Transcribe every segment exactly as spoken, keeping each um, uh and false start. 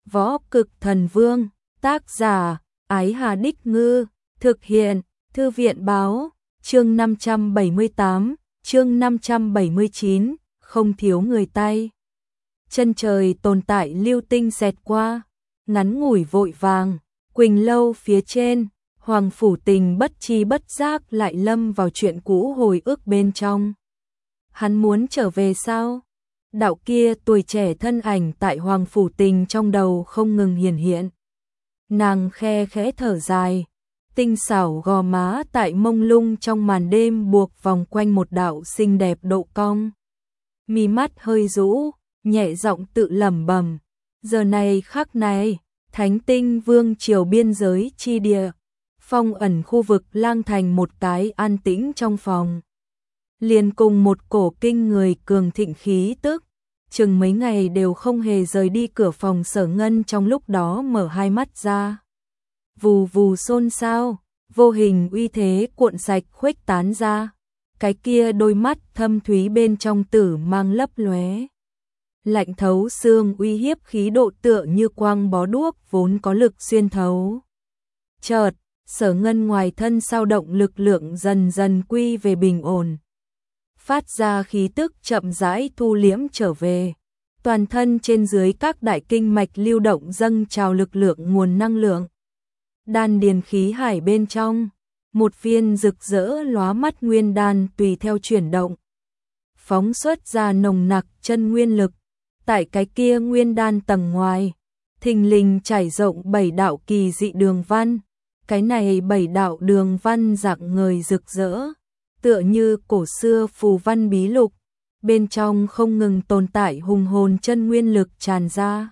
Võ Cực Thần Vương, tác giả, Ái Hà Đích Ngư, thực hiện, Thư viện Báo, chương năm trăm bảy mươi tám, chương năm trăm bảy mươi chín, không thiếu người tay. Chân trời tồn tại lưu tinh xẹt qua, ngắn ngủi vội vàng, Quỳnh Lâu phía trên, Hoàng Phủ Tình bất chi bất giác lại lâm vào chuyện cũ hồi ức bên trong. Hắn muốn trở về sao? Đạo kia tuổi trẻ thân ảnh tại Hoàng Phủ Tình trong đầu không ngừng hiển hiện. Nàng khe khẽ thở dài, tinh xảo gò má tại mông lung trong màn đêm buộc vòng quanh một đạo xinh đẹp độ cong. Mí mắt hơi rũ, nhẹ giọng tự lẩm bẩm, giờ này khắc này, Thánh Tinh Vương triều biên giới chi địa, phong ẩn khu vực lang thành một cái an tĩnh trong phòng. Liền cùng một cổ kinh người cường thịnh khí tức, chừng mấy ngày đều không hề rời đi cửa phòng Sở Ngân trong lúc đó mở hai mắt ra. Vù vù xôn xao, vô hình uy thế cuộn sạch khuếch tán ra, cái kia đôi mắt thâm thúy bên trong tử mang lấp lóe. Lạnh thấu xương uy hiếp khí độ tựa như quang bó đuốc vốn có lực xuyên thấu. Chợt, Sở Ngân ngoài thân sao động lực lượng dần dần quy về bình ổn. Phát ra khí tức chậm rãi thu liễm trở về. Toàn thân trên dưới các đại kinh mạch lưu động dâng trào lực lượng nguồn năng lượng. Đan điền khí hải bên trong, một viên rực rỡ lóa mắt nguyên đan tùy theo chuyển động. Phóng xuất ra nồng nặc chân nguyên lực. Tại cái kia nguyên đan tầng ngoài, thình lình trải rộng bảy đạo kỳ dị đường văn. Cái này bảy đạo đường văn rạng ngời rực rỡ, tựa như cổ xưa phù văn bí lục, bên trong không ngừng tồn tại hùng hồn chân nguyên lực tràn ra.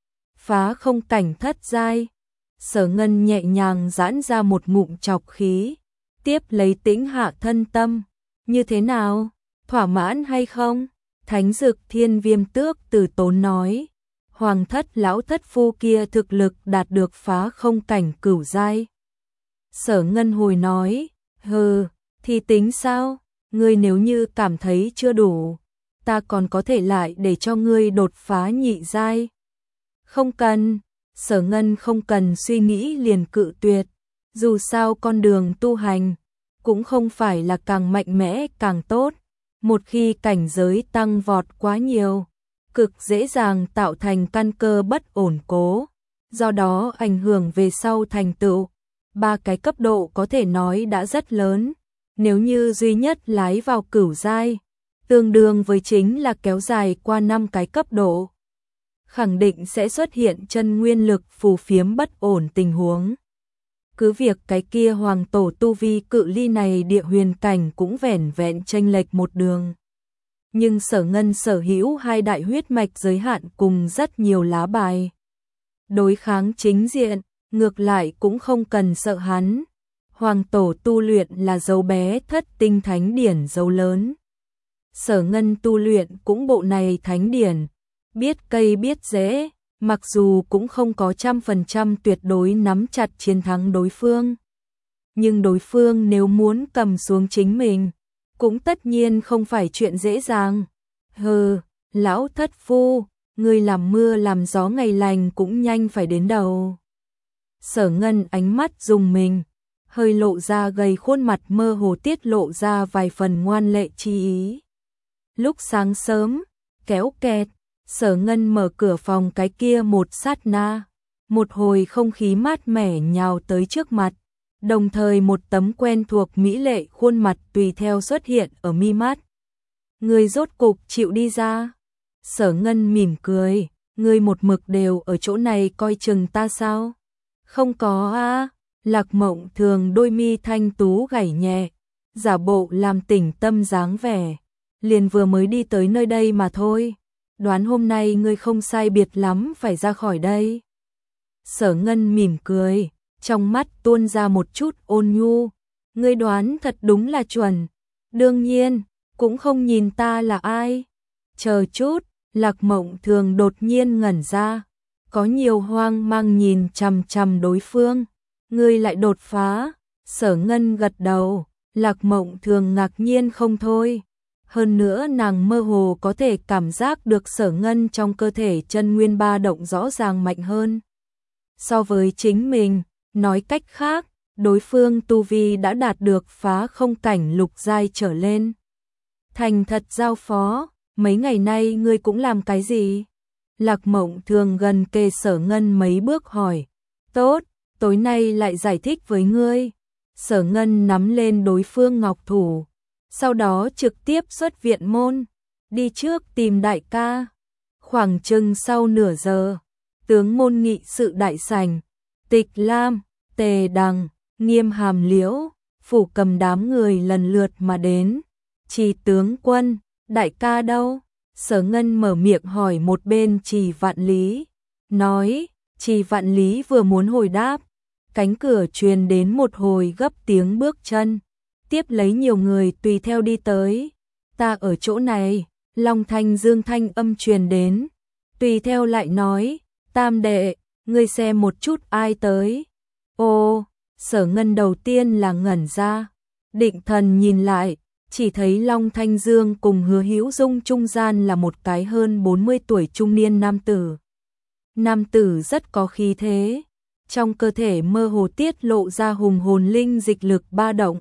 Phá không cảnh thất giai, Sở Ngân nhẹ nhàng giãn ra một ngụm trọc khí, tiếp lấy tĩnh hạ thân tâm, như thế nào, thỏa mãn hay không? Thánh Dực Thiên Viêm Tước từ tốn nói, hoàng thất lão thất phu kia thực lực đạt được phá không cảnh cửu giai. Sở Ngân hồi nói, hừ, thì tính sao, ngươi nếu như cảm thấy chưa đủ, ta còn có thể lại để cho ngươi đột phá nhị giai. Không cần, Sở Ngân không cần suy nghĩ liền cự tuyệt, dù sao con đường tu hành, cũng không phải là càng mạnh mẽ càng tốt, một khi cảnh giới tăng vọt quá nhiều, cực dễ dàng tạo thành căn cơ bất ổn cố, do đó ảnh hưởng về sau thành tựu. Ba cái cấp độ có thể nói đã rất lớn, nếu như duy nhất lái vào cửu giai, tương đương với chính là kéo dài qua năm cái cấp độ. Khẳng định sẽ xuất hiện chân nguyên lực phù phiếm bất ổn tình huống. Cứ việc cái kia hoàng tổ tu vi cự ly này địa huyền cảnh cũng vẻn vẹn chênh lệch một đường. Nhưng Sở Ngân sở hữu hai đại huyết mạch giới hạn cùng rất nhiều lá bài. Đối kháng chính diện, ngược lại cũng không cần sợ hắn. Hoàng tổ tu luyện là dấu bé thất tinh thánh điển dấu lớn. Sở Ngân tu luyện cũng bộ này thánh điển, biết cây biết rễ, mặc dù cũng không có trăm phần trăm tuyệt đối nắm chặt chiến thắng đối phương. Nhưng đối phương nếu muốn cầm xuống chính mình, cũng tất nhiên không phải chuyện dễ dàng. Hừ, lão thất phu, ngươi làm mưa làm gió ngày lành cũng nhanh phải đến đầu. Sở Ngân ánh mắt rùng mình, hơi lộ ra gầy khuôn mặt mơ hồ tiết lộ ra vài phần ngoan lệ chi ý. Lúc sáng sớm, kéo kẹt, Sở Ngân mở cửa phòng cái kia một sát na, một hồi không khí mát mẻ nhào tới trước mặt, đồng thời một tấm quen thuộc mỹ lệ khuôn mặt tùy theo xuất hiện ở mi mắt. Ngươi rốt cục chịu đi ra. Sở Ngân mỉm cười, ngươi một mực đều ở chỗ này coi chừng ta sao? Không có a. À. Lạc Mộng Thường đôi mi thanh tú gảy nhẹ, giả bộ làm tỉnh tâm dáng vẻ, liền vừa mới đi tới nơi đây mà thôi. Đoán hôm nay ngươi không sai biệt lắm phải ra khỏi đây. Sở Ngân mỉm cười, trong mắt tuôn ra một chút ôn nhu. Ngươi đoán thật đúng là chuẩn. Đương nhiên, cũng không nhìn ta là ai. Chờ chút, Lạc Mộng Thường đột nhiên ngẩn ra, có nhiều hoang mang nhìn chằm chằm đối phương. Ngươi lại đột phá. Sở Ngân gật đầu, Lạc Mộng Thường ngạc nhiên không thôi. Hơn nữa nàng mơ hồ có thể cảm giác được Sở Ngân trong cơ thể chân nguyên ba động rõ ràng mạnh hơn so với chính mình, nói cách khác, đối phương tu vi đã đạt được phá không cảnh lục giai trở lên. Thành thật giao phó, mấy ngày nay ngươi cũng làm cái gì? Lạc Mộng Thường gần kề Sở Ngân mấy bước hỏi. Tốt, tối nay lại giải thích với ngươi. Sở Ngân nắm lên đối phương ngọc thủ, sau đó trực tiếp xuất viện môn, đi trước tìm đại ca. Khoảng chừng sau nửa giờ, tướng môn nghị sự đại sảnh, Tịch Lam, Tề Đằng, Nghiêm Hàm Liễu, Phủ Cầm đám người lần lượt mà đến. Trì tướng quân, đại ca đâu? Sở Ngân mở miệng hỏi một bên Trì Vạn Lý, nói, Trì Vạn Lý vừa muốn hồi đáp, cánh cửa truyền đến một hồi gấp tiếng bước chân, tiếp lấy nhiều người tùy theo đi tới. Ta ở chỗ này, Long Thanh Dương thanh âm truyền đến, tùy theo lại nói, Tam đệ, ngươi xem một chút ai tới. Ô, Sở Ngân đầu tiên là ngẩn ra, định thần nhìn lại, chỉ thấy Long Thanh Dương cùng Hứa Hữu Dung trung gian là một cái hơn bốn mươi tuổi trung niên nam tử. Nam tử rất có khí thế, trong cơ thể mơ hồ tiết lộ ra hùng hồn linh dịch lực ba động.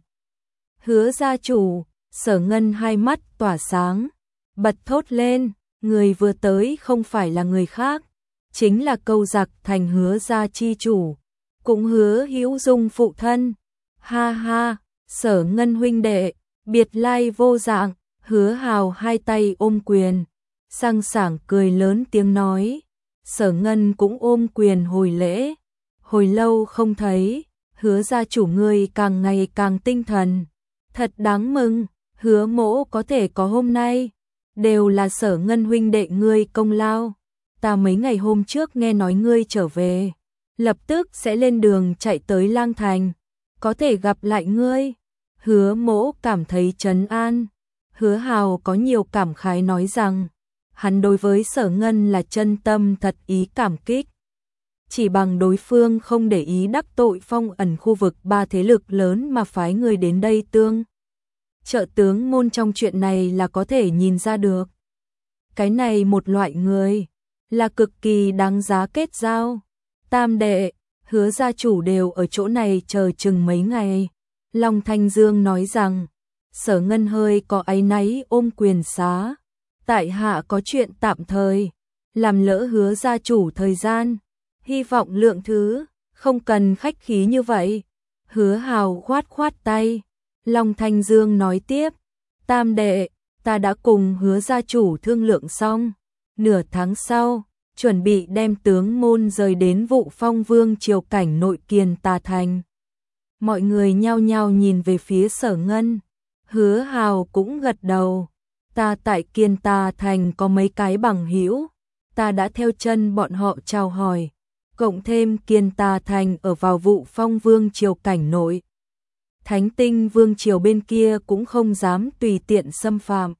Hứa gia chủ, Sở Ngân hai mắt tỏa sáng, bật thốt lên, người vừa tới không phải là người khác, chính là Câu Giặc Thành Hứa gia chi chủ, cũng Hứa Hữu Dung phụ thân. Ha ha, Sở Ngân huynh đệ, biệt lai vô dạng. Hứa Hào hai tay ôm quyền, sang sảng cười lớn tiếng nói. Sở Ngân cũng ôm quyền hồi lễ. Hồi lâu không thấy, Hứa gia chủ ngươi càng ngày càng tinh thần, thật đáng mừng. Hứa mỗ có thể có hôm nay, đều là Sở Ngân huynh đệ ngươi công lao. Ta mấy ngày hôm trước nghe nói ngươi trở về, lập tức sẽ lên đường chạy tới Lang Thành, có thể gặp lại ngươi. Hứa mỗ cảm thấy trấn an. Hứa Hào có nhiều cảm khái nói rằng, hắn đối với Sở Ngân là chân tâm thật ý cảm kích. Chỉ bằng đối phương không để ý đắc tội phong ẩn khu vực ba thế lực lớn mà phái người đến đây tương trợ tướng môn trong chuyện này là có thể nhìn ra được. Cái này một loại người là cực kỳ đáng giá kết giao. Tam đệ, Hứa gia chủ đều ở chỗ này chờ chừng mấy ngày. Long Thanh Dương nói rằng, Sở Ngân hơi có áy náy ôm quyền xá. Tại hạ có chuyện tạm thời, làm lỡ Hứa gia chủ thời gian, hy vọng lượng thứ, không cần khách khí như vậy. Hứa Hào khoát khoát tay. Long Thanh Dương nói tiếp, Tam đệ, ta đã cùng Hứa gia chủ thương lượng xong, nửa tháng sau, chuẩn bị đem tướng môn rời đến Vụ Phong Vương triều cảnh nội Kiền Tà Thành. Mọi người nhao nhao nhìn về phía Sở Ngân. Hứa Hào cũng gật đầu. Ta tại Kiền Tà Thành có mấy cái bằng hữu, ta đã theo chân bọn họ chào hỏi. Cộng thêm Kiền Tà Thành ở vào Vụ Phong Vương triều cảnh nội, Thánh Tinh Vương triều bên kia cũng không dám tùy tiện xâm phạm.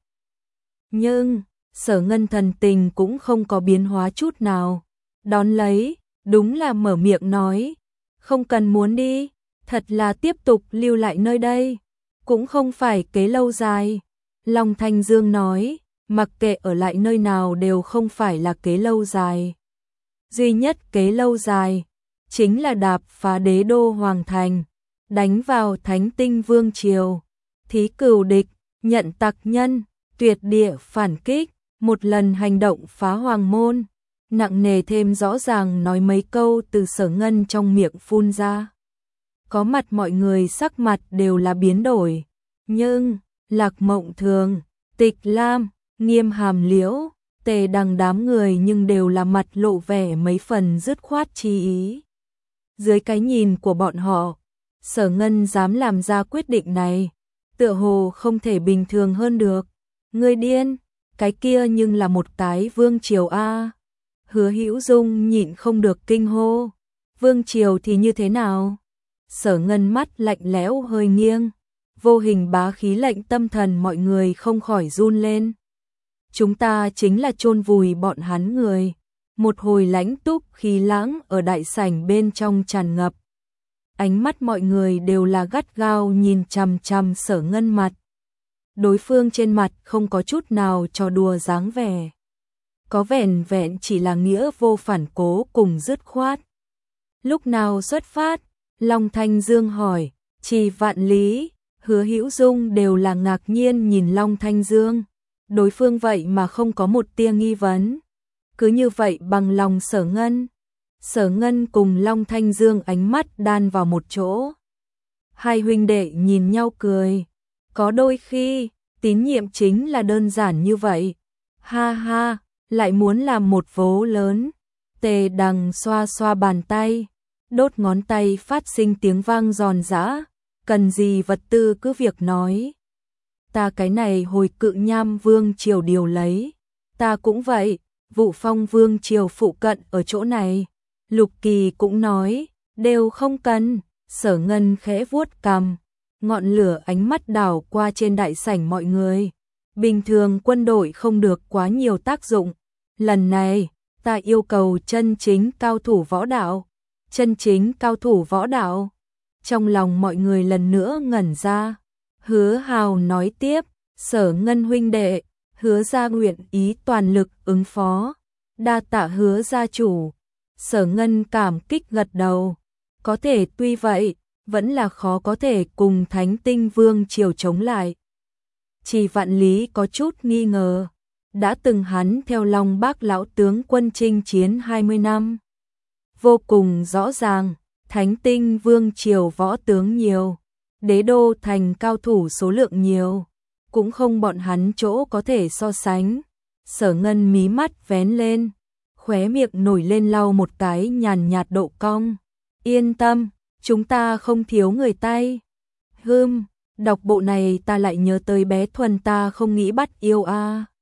Nhưng Sở Ngân thần tình cũng không có biến hóa chút nào, đón lấy, đúng là mở miệng nói, không cần muốn đi, thật là tiếp tục lưu lại nơi đây, cũng không phải kế lâu dài. Long Thanh Dương nói, mặc kệ ở lại nơi nào đều không phải là kế lâu dài. Duy nhất kế lâu dài, chính là đạp phá đế đô Hoàng Thành, đánh vào Thánh Tinh Vương triều, thí cửu địch, nhận tặc nhân, tuyệt địa phản kích, một lần hành động phá hoàng môn. Nặng nề thêm rõ ràng nói mấy câu từ Sở Ngân trong miệng phun ra. Có mặt mọi người sắc mặt đều là biến đổi, nhưng Lạc Mộng Thường, Tịch Lam, Nghiêm Hàm Liễu, Tề Đằng đám người nhưng đều là mặt lộ vẻ mấy phần dứt khoát chi ý. Dưới cái nhìn của bọn họ, Sở Ngân dám làm ra quyết định này, tựa hồ không thể bình thường hơn được. Ngươi điên, cái kia nhưng là một cái vương triều a. Hứa Hữu Dung nhịn không được kinh hô, vương triều thì như thế nào? Sở Ngân mắt lạnh lẽo hơi nghiêng, vô hình bá khí lệnh tâm thần mọi người không khỏi run lên. Chúng ta chính là chôn vùi bọn hắn người. Một hồi lãnh túc khí lãng ở đại sảnh bên trong tràn ngập. Ánh mắt mọi người đều là gắt gao nhìn chằm chằm Sở Ngân mặt. đối phương trên mặt không có chút nào trò đùa dáng vẻ. Có vẻn vẹn chỉ là nghĩa vô phản cố cùng dứt khoát. Lúc nào xuất phát? Long Thanh Dương hỏi. Trì Vạn Lý, Hứa Hữu Dung đều là ngạc nhiên nhìn Long Thanh Dương. Đối phương vậy mà không có một tia nghi vấn. Cứ như vậy bằng lòng Sở Ngân. Sở Ngân cùng Long Thanh Dương ánh mắt đan vào một chỗ. Hai huynh đệ nhìn nhau cười. Có đôi khi, tín nhiệm chính là đơn giản như vậy. Ha ha, lại muốn làm một vố lớn. Tề Đằng xoa xoa bàn tay, đốt ngón tay phát sinh tiếng vang giòn giã. Cần gì vật tư cứ việc nói. Ta cái này hồi Cự Nham Vương triều điều lấy. Ta cũng vậy, Vụ Phong Vương triều phụ cận ở chỗ này. Lục Kỳ cũng nói, đều không cần. Sở Ngân khẽ vuốt cằm, ngọn lửa ánh mắt đảo qua trên đại sảnh mọi người. Bình thường quân đội không được quá nhiều tác dụng. Lần này, ta yêu cầu chân chính cao thủ võ đạo. Chân chính cao thủ võ đạo. Trong lòng mọi người lần nữa ngẩn ra. Hứa Hào nói tiếp, Sở Ngân huynh đệ, Hứa gia nguyện ý toàn lực ứng phó. Đa tạ Hứa gia chủ. Sở Ngân cảm kích gật đầu. Có thể tuy vậy, vẫn là khó có thể cùng Thánh Tinh Vương triều chống lại. Trì Vạn Lý có chút nghi ngờ. Đã từng hắn theo Long Bác lão tướng quân chinh chiến hai mươi năm. Vô cùng rõ ràng, Thánh Tinh Vương triều võ tướng nhiều, đế đô thành cao thủ số lượng nhiều, cũng không bọn hắn chỗ có thể so sánh. Sở Ngân mí mắt vén lên, khóe miệng nổi lên lau một cái nhàn nhạt độ cong. Yên tâm, chúng ta không thiếu người tay. Hừm, đọc bộ này ta lại nhớ tới bé Thuần ta không nghĩ bắt yêu a. À.